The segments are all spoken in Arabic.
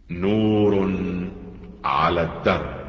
نور على الدرب.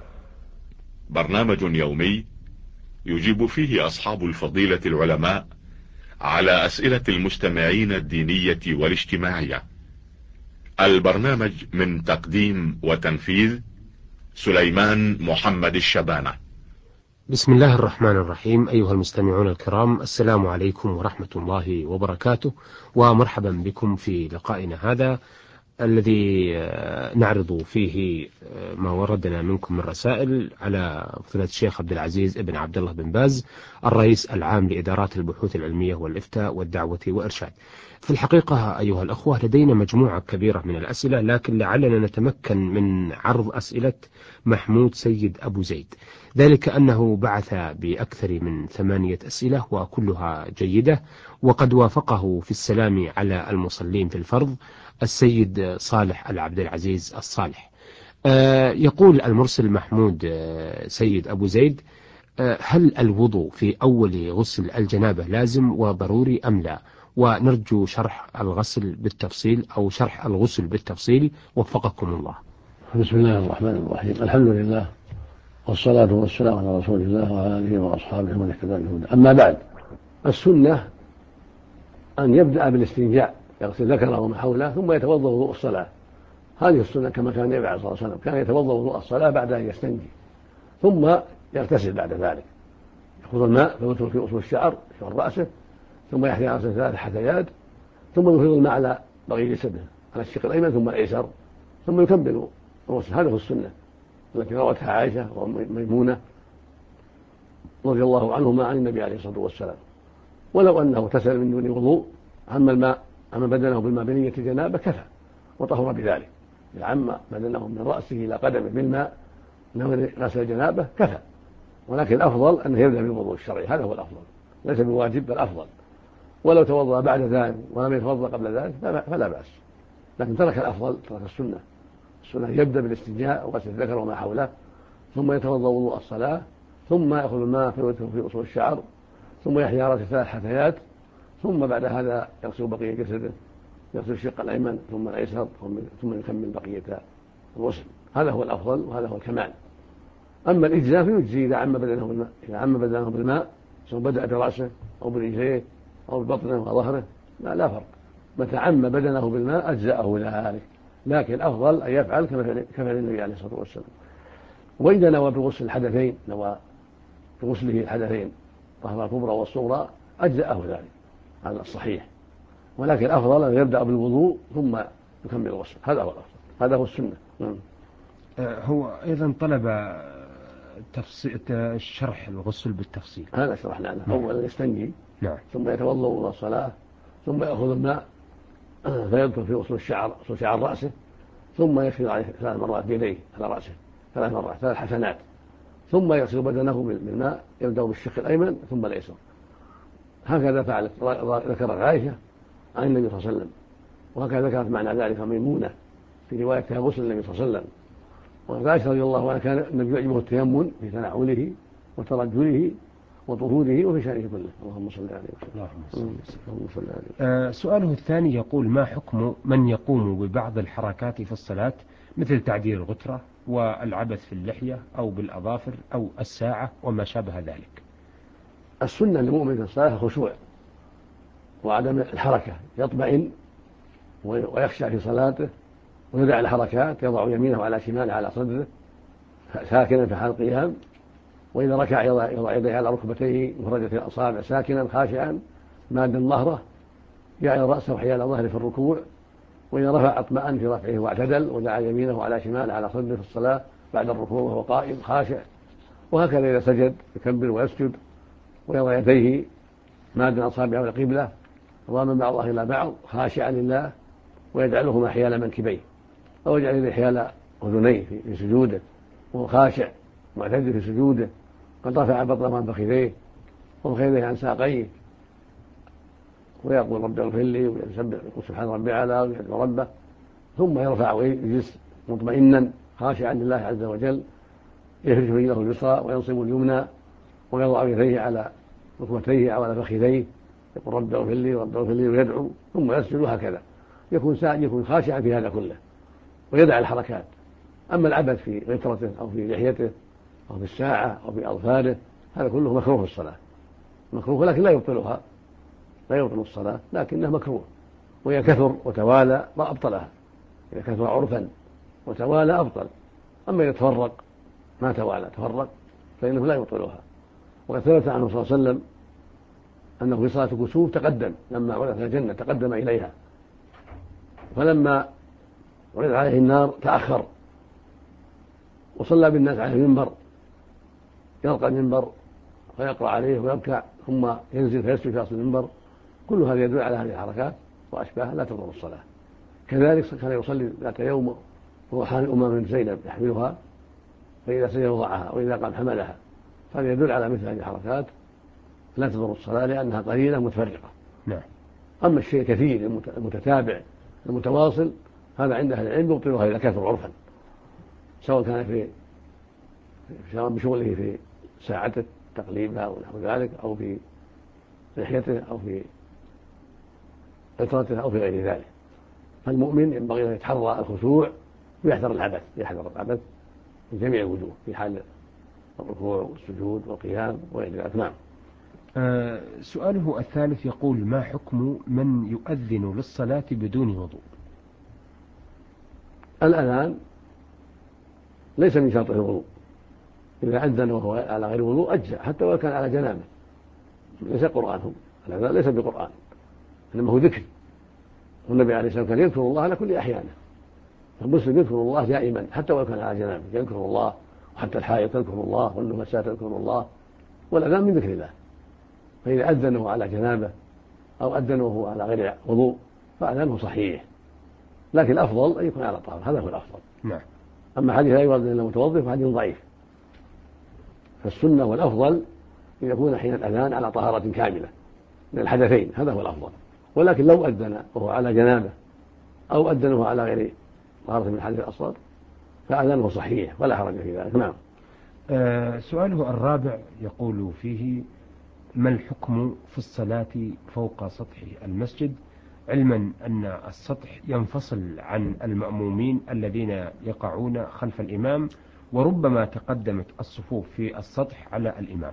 برنامج يومي يجيب فيه أصحاب الفضيلة العلماء على أسئلة المستمعين الدينية والاجتماعية. البرنامج من تقديم وتنفيذ سليمان محمد الشبانة. بسم الله الرحمن الرحيم. أيها المستمعون الكرام، السلام عليكم ورحمة الله وبركاته، ومرحبا بكم في لقائنا هذا الذي نعرض فيه ما وردنا منكم من رسائل على فضيلة الشيخ عبد العزيز ابن عبد الله بن باز، الرئيس العام لإدارات البحوث العلمية والإفتاء والدعوة وإرشاد. في الحقيقة أيها الأخوة، لدينا مجموعة كبيرة من الأسئلة، لكن لعلنا نتمكن من عرض أسئلة محمود سيد أبو زيد، ذلك أنه بعث بأكثر من 8 أسئلة وكلها جيدة، وقد وافقه في السلام على المصلين في الفرض السيد صالح العبد العزيز الصالح. يقول المرسل محمود سيد أبو زيد: هل الوضوء في أول غسل الجنابة لازم وضروري أم لا؟ ونرجو شرح الغسل بالتفصيل أو شرح الغسل بالتفصيل، وفقكم الله. بسم الله الرحمن الرحيم. الحمد لله والصلاة والسلام على رسول الله وعلى آله وأصحابه ومن اهتدى بهداه. أما بعد، السنة أن يبدأ بالاستنجاء، يغسل ذكره وما حوله ثم يتوضأ وضوء الصلاة. هذه السنة كما كان النبي عليه الصلاة والسلام، كان يتوضأ وضوء الصلاة بعد أن يستنجي، ثم يغتسل بعد ذلك، يأخذ الماء فيغسل في أصول الشعر شعر رأسه، ثم يحثي رأسه 3 حثيات، ثم يفيض الماء على بقية جسده، على الشق الأيمن ثم الأيسر، ثم يكمل الغسل. هذه السنة التي روتها عائشة وميمونة رضي الله عنهما عن النبي عليه الصلاة والسلام. ولو أنه اغتسل من دون وضوء، عم بدنه بالماء بنية الجنابة كفى وطهر بذلك. عم بدنه من رأسه إلى قدمه بالماء انه غسل الجنابة كفى، ولكن الأفضل أنه يبدأ بالوضوء الشرعي، هذا هو الأفضل، ليس بواجب بل أفضل. ولو توضأ بعد ذلك ولم يتوضأ قبل ذلك فلا بأس، لكن ترك الأفضل، ترك السنة. السنة يبدأ بالاستنجاء وغسل الذكر وما حوله، ثم يتوضأ وضوء الصلاة، ثم يأخذ الماء في أصول الشعر، ثم يحيي رأسه 3 حثيات، ثم بعد هذا يغسل بقية جسده، يغسل الشق الأيمن ثم الأيسر، ثم يكمل بقية الغسل. هذا هو الأفضل وهذا هو الكمال. أما الإجزاء فيجزي إذا عم بدنه بالماء، إذا عم بدنه بالماء سواء بدأ برأسه أو برجليه أو ببطنه وظهره لا فرق، متى عم بدنه بالماء أجزأه ذلك، لكن الأفضل أن يفعل كفعل النبي عليه الصلاة والسلام. وإذا نوى بغسل الحدثين، نوى بغسله الحدثين طهر الكبرى والصغرى، أجزأه ذلك، هذا الصحيح. ولكن الأفضل أن يبدأ بالوضوء ثم يكمل الغسل، هذا هو الأفضل، هذا هو السنة. هو أيضا طلب شرح الغسل بالتفصيل. هذا شرحنا له. أولا يستنجي، ثم يتوضأ وضوء الصلاة، ثم يأخذ الماء فيدخل في أصول شعر رأسه، ثم يغسل عليه 3 مرات بيديه على رأسه 3 مرات 3 حسنات، ثم يغسل بدنه بالماء، يبدأ بالشق الأيمن ثم الأيسر. هكذا فعلت، ذكرت عائشة عن النبي صلى الله عليه وسلم، وهكذا ذكرت معنى ذلك ميمونة في روايتها غسل النبي صلى الله عليه وسلم. وعائشة رضي الله عنها كان النبي يعجبه التيمم في تنعله وترجله وطهوره وفي شأنه كله. اللهم صل عليه وسلم. سؤاله الثاني يقول: ما حكم من يقوم ببعض الحركات في الصلاة مثل تعديل الغترة والعبث في اللحية أو بالأظافر أو الساعة وما شابه ذلك؟ السنة للمؤمن في الصلاة الخشوع وعدم الحركة، يطمئن ويخشع في صلاته ويدع الحركات، يضع يمينه على شماله على صدره ساكنا في حال القيام، وإذا ركع يضع يديه على ركبتيه مفرجة الأصابع ساكنا خاشعا مادا ظهره، يعل رأسه حيال ظهره في الركوع، وإذا رفع اطمأن في رفعه واعتدل ودعا يمينه على شماله على صدره في الصلاة بعد الركوع وهو قائم خاشع. وهكذا إذا سجد يكبر ويسجد ويضع يديه مادا أصابعه إلى القبلة ضاما بعضها إلى بعض خاشعا لله، ويجعلهما حيال منكبيه، أو يجعل يديه حيال أذنيه في سجوده وهو خاشع معتدل في سجوده، قد رفع بطنه عن فخذيه وفخذيه عن ساقيه، ويقول رب اغفر لي ويسبح ويقول سبحان ربي اعلى ويدعو ربه، ثم يرفع ويجلس مطمئنا خاشعا لله عز وجل، يفرش رجله اليسرى وينصب اليمنى ويضع يديه على ركبتيه او على فخذيه، يقول رب اغفر لي رب اغفر لي ويدعو، ثم يسجد هكذا، يكون خاشعا في هذا كله. ويدع الحركات. أما العبث في غترته أو في لحيته أو في الساعة أو في أظفاره هذا كله مكروه في الصلاة، مكروه لكن لا يبطلها، لا يبطل الصلاة لكنه مكروه. وإذا كثر وتوالى ما أبطلها، إذا كثر عرفا وتوالى أبطل. أما إذا تفرق ما توالى تفرق فإنه لا يبطلها. وقد ثبت عنه صلى الله عليه وسلم أنه في صلاة الكسوف تقدم لما عرضت الجنة تقدم إليها، فلما عرض عليه النار تأخر وصلى بالناس على المنبر، يرقى المنبر فيقرأ عليه ويركع ثم ينزل فيسجد في أصل المنبر. كل هذا يدل على هذه الحركات وأشباهها لا تضر الصلاة. كذلك كان يصلي ذات يوم وهو حامل أمام زينب يحملها، فإذا سجد وضعها وإذا قام حملها، هذا يدل على مثل هذه الحركات لا تضر الصلاة لأنها قليلة متفرقة. نعم. أما الشيء الكثير المتتابع المتواصل هذا عند أهل العلم يبطلها إذا كثر عرفا، سواء كان بشغله في ساعته تقليبها ونحو ذلك أو في لحيته أو في عطرته أو في غير ذلك. فالمؤمن ينبغي أن يتحرى الخشوع ويحذر العبث في جميع الوجوه في حال الركوع والسجود والقيام وغير ذلك. نعم. سؤاله الثالث يقول: ما حكم من يؤذن للصلاة بدون وضوء؟ الأذان ليس من شرطه الوضوء، إذا أذن وهو على غير وضوء أجزأ حتى ولو كان على جنابه، ليس قرآن، الأذان ليس بقرآن إنما هو ذكر، والنبي عليه الصلاة والسلام كان يذكر الله على كل أحيانه، فالمسلم يذكر الله دائما حتى ولو كان على جنابه يذكر الله، وحتى الحائض تذكر الله والنفساء تذكر الله، والأذان من ذكر الله. فإذا أذن وهو على جنابه أو أذن وهو على غير وضوء فأذانه صحيح، لكن الأفضل أن يكون على طهارة، هذا هو الأفضل. نعم. أما حديث لا يؤذن إلا متوضئ فحديث ضعيف، فالسنة والأفضل أن يكون حين الأذان على طهارة كاملة من الحدثين، هذا هو الأفضل. ولكن لو أذن وهو على جنابه أو أذن وهو على غير طهارة من الحدث الأصغر فأذانه صحيح ولا حرج في ذلك. نعم. سؤاله الرابع يقول فيه: ما الحكم في الصلاة فوق سطح المسجد، علما أن السطح ينفصل عن المأمومين الذين يقعون خلف الإمام، وربما تقدمت الصفوف في السطح على الإمام؟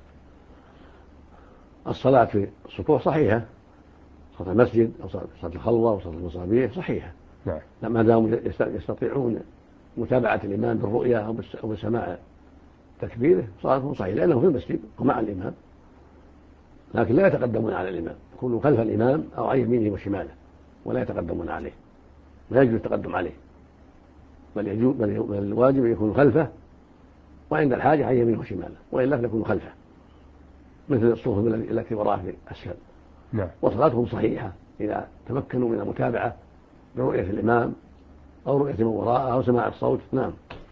الصلاة في السطوح صحيحة، صلاة المسجد أو صلاة الخلوة أو صلاة المصابيح صحيحة. نعم. ما داموا يستطيعون متابعة الإمام بالرؤية أو بسماع تكبيره صلاتهم صحيحة لأنه في المسجد ومع الإمام، لكن لا يتقدمون على الإمام، يكونوا خلف الإمام أو عن يمينه وشماله ولا يتقدمون عليه، لا يجوز التقدم عليه، بل الواجب يكون خلفه وعند الحاجة عن يمينه وشماله، وإلا فيكون خلفه مثل الصفوف التي وراءه في أسفل. نعم. وصلاتهم صحيحة إذا تمكنوا من المتابعة برؤية الإمام أو رؤية من وراءه أو سماع الصوت. نعم.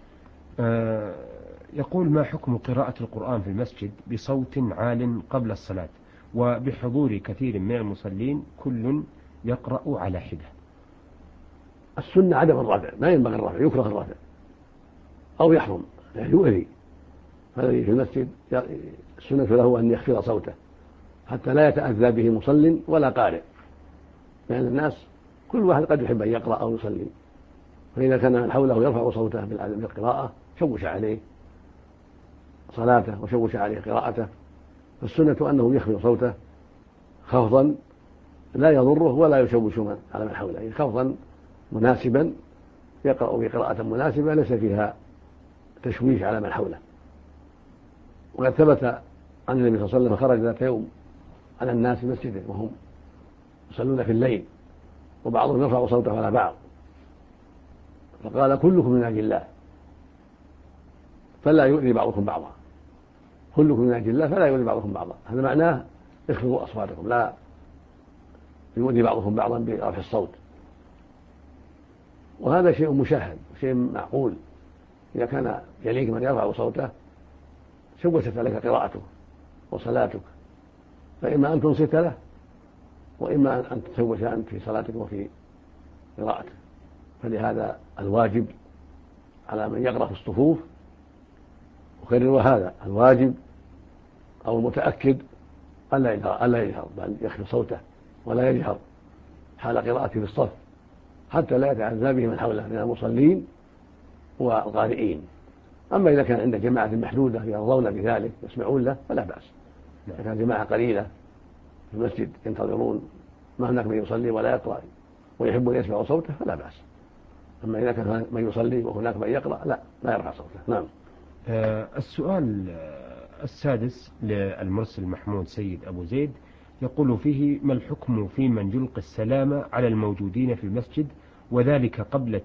يقول: ما حكم قراءة القرآن في المسجد بصوت عال قبل الصلاة وبحضور كثير من المصلين كل يقرأ على حدة؟ السنة عدم الرفع، ما ينبغي الرفع، يكره الرفع أو يحرم يعني يؤذي. فالذي في المسجد السنة له أن يخفض صوته حتى لا يتأذى به مصل ولا قارئ، لأن الناس كل واحد قد يحب أن يقرأ أو يصلي، فإذا كان من حوله يرفع صوته بالقراءة شوش عليه صلاته وشوش عليه قراءته. فالسنة أنه يخفض صوته خفضا لا يضره ولا يشوش على من حوله، خفضا مناسبا يقرأ بقراءة مناسبة ليس فيها تشويش على من حوله. وقد ثبت عن النبي صلى الله عليه وسلم خرج ذات يوم على الناس في مسجده وهم يصلون في الليل وبعضهم يرفع صوته على بعض، فقال: كلكم من أجل الله فلا يؤذي بعضكم بعضا، كلكم من أجل الله فلا يؤذي بعضكم بعضا. هذا معناه اخفضوا أصواتكم لا يؤذي بعضكم بعضا برفع الصوت. وهذا شيء مشاهد شيء معقول، إذا كان يليك من يرفع صوته شوشت عليك قراءتك وصلاتك، فإما أن تنصت له وإما أن تشوش أنت في صلاتك وفي قراءتك. فلهذا الواجب على من يقرأ في الصفوف، وكرر هذا الواجب أو المتأكد ألا يجهر بل يخفض صوته ولا يجهر حال قراءته في الصف حتى لا يتعذى به من حوله من المصلين والقارئين. أما إذا كان عند جماعة محدودة يرضون بذلك يسمعون له فلا بأس. إذا كان جماعة قليلة في المسجد ينتظرون ما هناك من يصلي ولا يقرأ ويحبون يسمعوا صوته فلا بأس. أما إذا كان من يصلي وهناك من يقرأ لا يرفع صوته. نعم. السؤال السادس للمرسل محمود سيد أبو زيد يقول فيه: ما الحكم في من يلقي السلام على الموجودين في المسجد وذلك قبل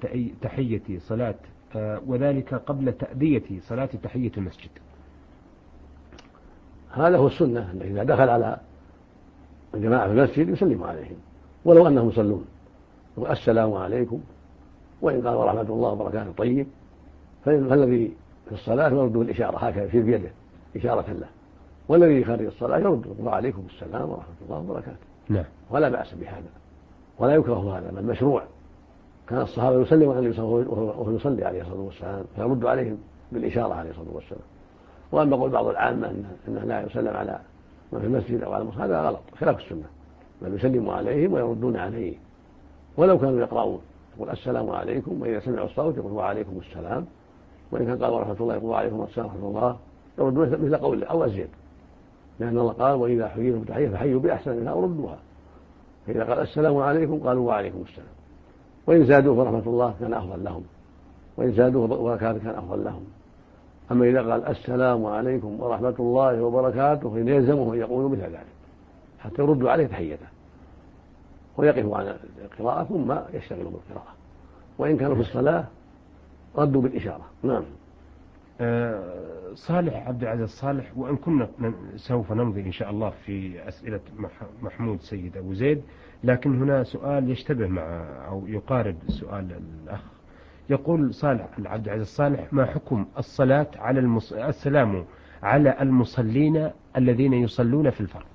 تأدية صلاة تحية المسجد؟ هذا هو السنة، إذا دخل على الجماعة في المسجد يسلم عليهم ولو أنهم يصلون، يقول السلام عليكم، وإن قال ورحمة الله وبركاته طيب، فالذي في الصلاة يرد بالإشارة هكذا يشير بيده إشارة له، والذي خارج الصلاة يرد وعليكم السلام ورحمة الله وبركاته. نعم. ولا بأس بهذا ولا يكره هذا، بل مشروع. كان الصحابة يسلم على النبي وهو يصلي عليه الصلاة والسلام فيرد عليهم بالإشارة عليه الصلاة والسلام. وأما قول بعض العامة أنه لا يسلم على من في المسجد أو على المصلى هذا غلط خلاف السنة، بل يسلم عليهم ويردون عليه ولو كانوا يقرؤون، يقول السلام عليكم، وإذا سمعوا الصوت يقول وعليكم السلام، وإن كان قال ورحمة الله يقول وعليكم السلام ورحمة الله، يردون مثل قوله أو أزيد، لأن الله قال وإذا حييتم بتحية فحيوا بأحسن منها أو ردوها. فإذا قال السلام عليكم قالوا وعليكم السلام، وإن زادوا فرحمة الله كان أفضل لهم، وإن زادوا وبركاته كان أفضل لهم. أما إذا قال السلام عليكم ورحمة الله وبركاته فإن يلزمه أن يقولوا مثل ذلك حتى يردوا عليه تحيته ويقفوا عن القراءة ثم يشتغلوا بالقراءة، وإن كانوا في الصلاة ردوا بالإشارة. نعم. صالح عبد العزيز صالح، وإن كنا سوف نمضي إن شاء الله في أسئلة محمود سيد أبو زيد، لكن هنا سؤال يشتبه مع أو يقارب سؤال الأخ. يقول صالح عبد العزيز صالح: ما حكم الصلاة على السلام على المصلين الذين يصلون في الفرض؟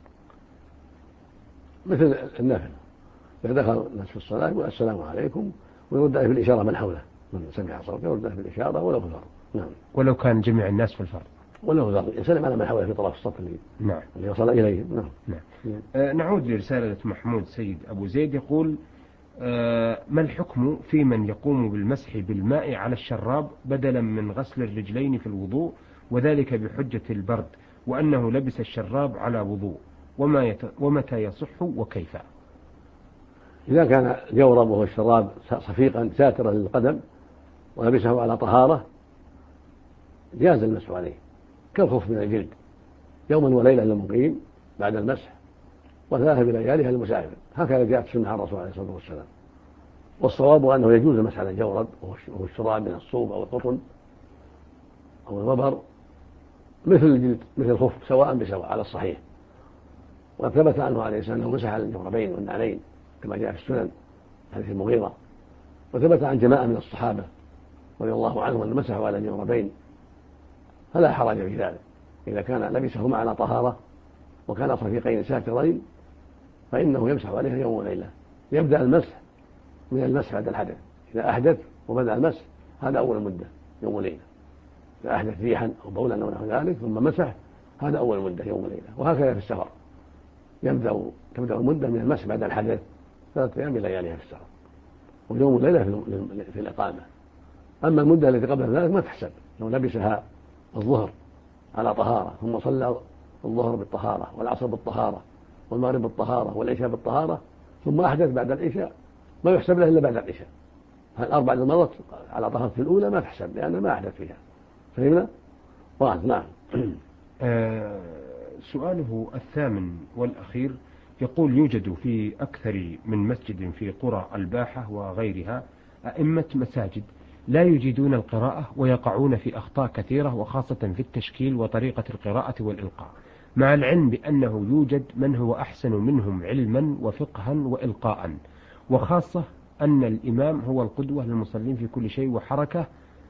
مثل النافل، إذا دخل الناس في الصلاة يقول السلام عليكم ويرد عليه بالإشارة من حوله، من سمع صوته يرد عليه بالإشارة ولو في الفرض. نعم. ولو كان جميع الناس في الفرض. ولو في الفرض يسلم على من حوله في طرف الصف اللي وصل إليه. نعم. نعود لرسالة محمود سيد أبو زيد. يقول: ما الحكم في من يقوم بالمسح بالماء على الشراب بدلا من غسل الرجلين في الوضوء، وذلك بحجة البرد، وأنه لبس الشراب على وضوء، ومتى يصح وكيف؟ إذا كان جورب وهو الشراب صفيقا ساترا للقدم ولبسه على طهارة جاز المسح عليه كالخف من الجلد يوما وليلة للمقيم بعد المسح، وثلاثة بليالها للمسافر، هكذا جاءت السنة عن الرسول عليه الصلاة والسلام. والصواب أنه يجوز المسح على الجورب وهو الشراب من الصوف أو القطن أو الوبر مثل الجلد مثل الخف سواء بسواء على الصحيح. وثبت عنه عليه السلام أنه مسح على الجوربين والنعلين كما جاء في السنن حديث المغيرة، وثبت عن جماعة من الصحابة رضي الله عنهم أن مسحوا على الجوربين، فلا حرج في ذلك إذا كان لبسهما على طهارة وكان صفيقين ساترين فإنه يمسح عليها يوم وليلة. يبدأ المسح من المسح بعد الحدث، إذا أحدث وبدأ المسح هذا أول مدة يوم وليلة، إذا أحدث ريحا أو بولا أو نحو ذلك ثم مسح هذا أول مدة يوم وليلة. وهكذا في السفر تبدأ المدة من المسح بعد الحدث 3 أيام بلياليها في السفر، ويوم وليلة في الإقامة. أما المدة التي قبل ذلك ما تحسب، لو لبسها الظهر على طهارة ثم صلى الظهر بالطهارة والعصر بالطهارة والمغرب بالطهارة والعشاء بالطهارة ثم أحدث بعد العشاء ما يحسب له إلا بعد العشاء. الأربع اللي مرت على طهارة الأولى ما تحسب لأنه ما أحدث فيها. فهمنا؟ نعم. سؤاله الثامن والأخير يقول: يوجد في أكثر من مسجد في قرى الباحة وغيرها أئمة مساجد لا يجيدون القراءة ويقعون في أخطاء كثيرة، وخاصة في التشكيل وطريقة القراءة والإلقاء، مع العلم بأنه يوجد من هو أحسن منهم علما وفقها وإلقاء، وخاصة أن الإمام هو القدوة للمصلين في كل شيء وحركة.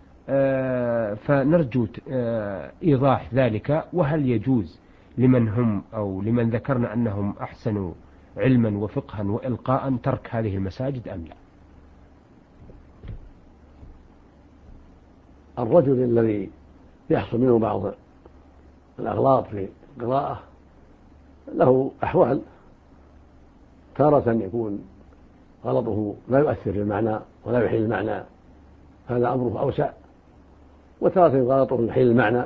فنرجو إيضاح ذلك، وهل يجوز لمن هم أو لمن ذكرنا أنهم أحسن علما وفقها وإلقاء ترك هذه المساجد أم لا؟ الرجل الذي يحصل منه بعض الأغلاط في القراءة له أحوال، تارة يكون غلطه لا يؤثر في المعنى ولا يحيل المعنى، هذا أمره أوسع. وتارة غلطه يحيل المعنى،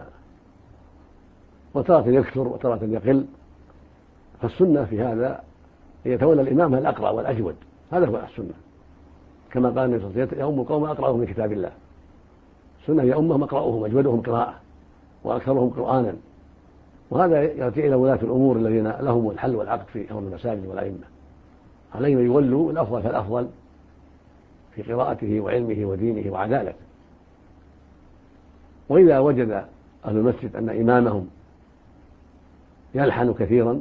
وتارة يكثر وتارة يقل. فالسنة في هذا هي يتولى الإمام الأقرأ والأجود، هذا هو السنة. كما قال النبي صلى الله عليه وسلم: يؤم القوم أقرأهم من كتاب الله. السنة هي أمهم أقرأهم أجودهم قراءة وأكثرهم قرآنا. وهذا يرجع إلى ولاة الأمور الذين لهم الحل والعقد في أمر المساجد والأئمة، عليهم يولوا الأفضل فالأفضل في قراءته وعلمه ودينه وعدالته. وإذا وجد أهل المسجد أن إمامهم يلحن كثيرا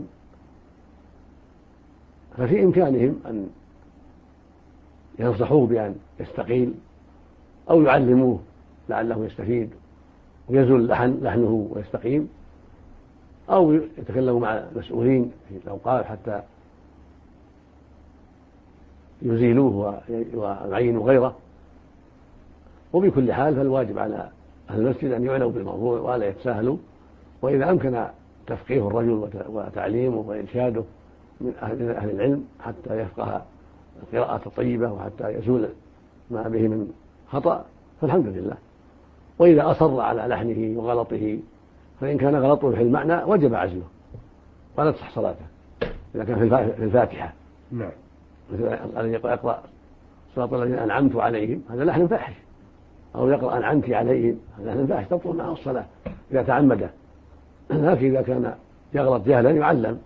ففي إمكانهم أن ينصحوه بأن يستقيل أو يعلموه لعله يستفيد ويزول لحنه ويستقيم، أو يتكلموا مع المسؤولين في الأوقاف حتى يزيلوه ويعينوا غيره. وبكل حال فالواجب على أهل المسجد أن يعنوا بالموضوع ولا يتساهلوا، وإذا أمكن تفقيه الرجل وتعليمه وإرشاده من أهل العلم حتى يفقه القراءة الطيبة وحتى يزول ما به من خطأ فالحمد لله. وإذا أصر على لحنه وغلطه فإن كان غلطه في المعنى وجب عزله ولا تصح صلاته. إذا كان في الفاتحة نعم مثل الذي يقرأ صراط الذين أنعمت عليهم هذا لحن فاحش، أو يقرأ أنعمت عليهم هذا لحن فاحش تبطل معه الصلاة إذا تعمده. لكن إذا كان يغلط جهلا يعلم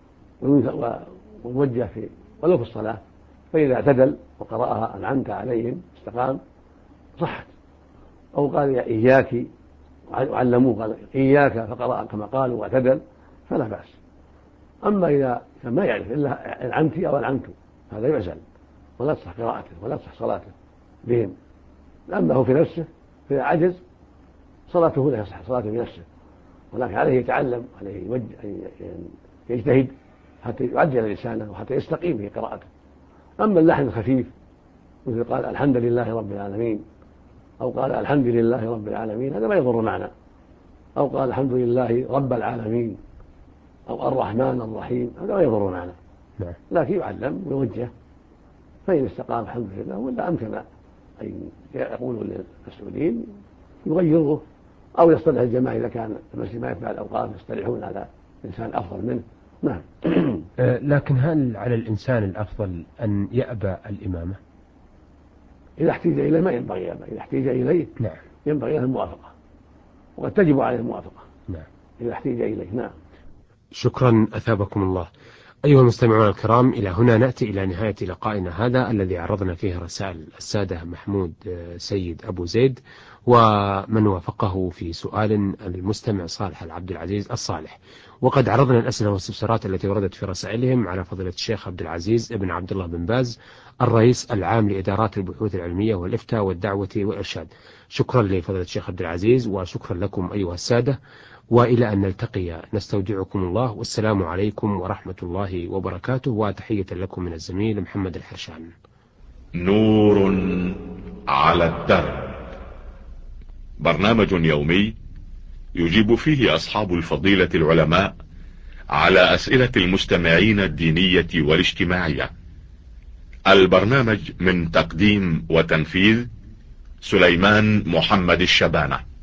ويوجه في ولو في الصلاة، فإذا اعتدل وقرأها أنعمت عليهم استقام صحت. أو قال إياك وعلموه قال إياك فقرأ كما قالوا واعتدل فلا بأس. أما إذا كان ما يعرف إلا أنعمتي أو أنعمت هذا يعزل ولا تصح قراءته ولا تصح صلاته بهم. أما هو في نفسه فإذا عجز صلاته لا يصح صلاته بنفسه، ولكن عليه يتعلم، عليه يجتهد حتى يعدل لسانه وحتى يستقيم في قراءته. أما اللحن الخفيف مثل قال الحمد لله رب العالمين أو قال الحمد لله رب العالمين هذا لا يضر معنا، أو قال الحمد لله رب العالمين أو الرحمن الرحيم هذا لا يضر معنا، لكن يعلم ويوجه. فإن استقام الحمد لله، ولا أمكن أن يقولوا للمسؤولين يغيروه أو يصطلح الجماعة إذا كان المسجد ما يتبع الأوقاف يصطلحون على إنسان أفضل منه. نعم. لكن هل على الإنسان الأفضل أن يأبى الإمامة؟ إذا احتيج إليه ما ينبغي يأبى، إذا احتيج إليه نعم ينبغي له الموافقة، وقد تجب عليه الموافقة نعم إذا احتيج إليه. نعم. شكرا أثابكم الله. أيها المستمعون الكرام، إلى هنا نأتي إلى نهاية لقائنا هذا الذي عرضنا فيه رسائل السادة محمود سيد أبو زيد ومن وافقه في سؤال المستمع صالح العبد العزيز الصالح. وقد عرضنا الأسئلة والاستفسارات التي وردت في رسائلهم على فضيلة الشيخ عبد العزيز ابن عبد الله بن باز الرئيس العام لإدارات البحوث العلمية والإفتاء والدعوة والإرشاد. شكرا لفضيلة الشيخ عبد العزيز وشكرا لكم أيها السادة، وإلى أن نلتقي نستودعكم الله، والسلام عليكم ورحمة الله وبركاته، وتحية لكم من الزميل محمد الحرشان. نور على الدرب، برنامج يومي يجيب فيه أصحاب الفضيلة العلماء على أسئلة المستمعين الدينية والاجتماعية. البرنامج من تقديم وتنفيذ سليمان محمد الشبانة.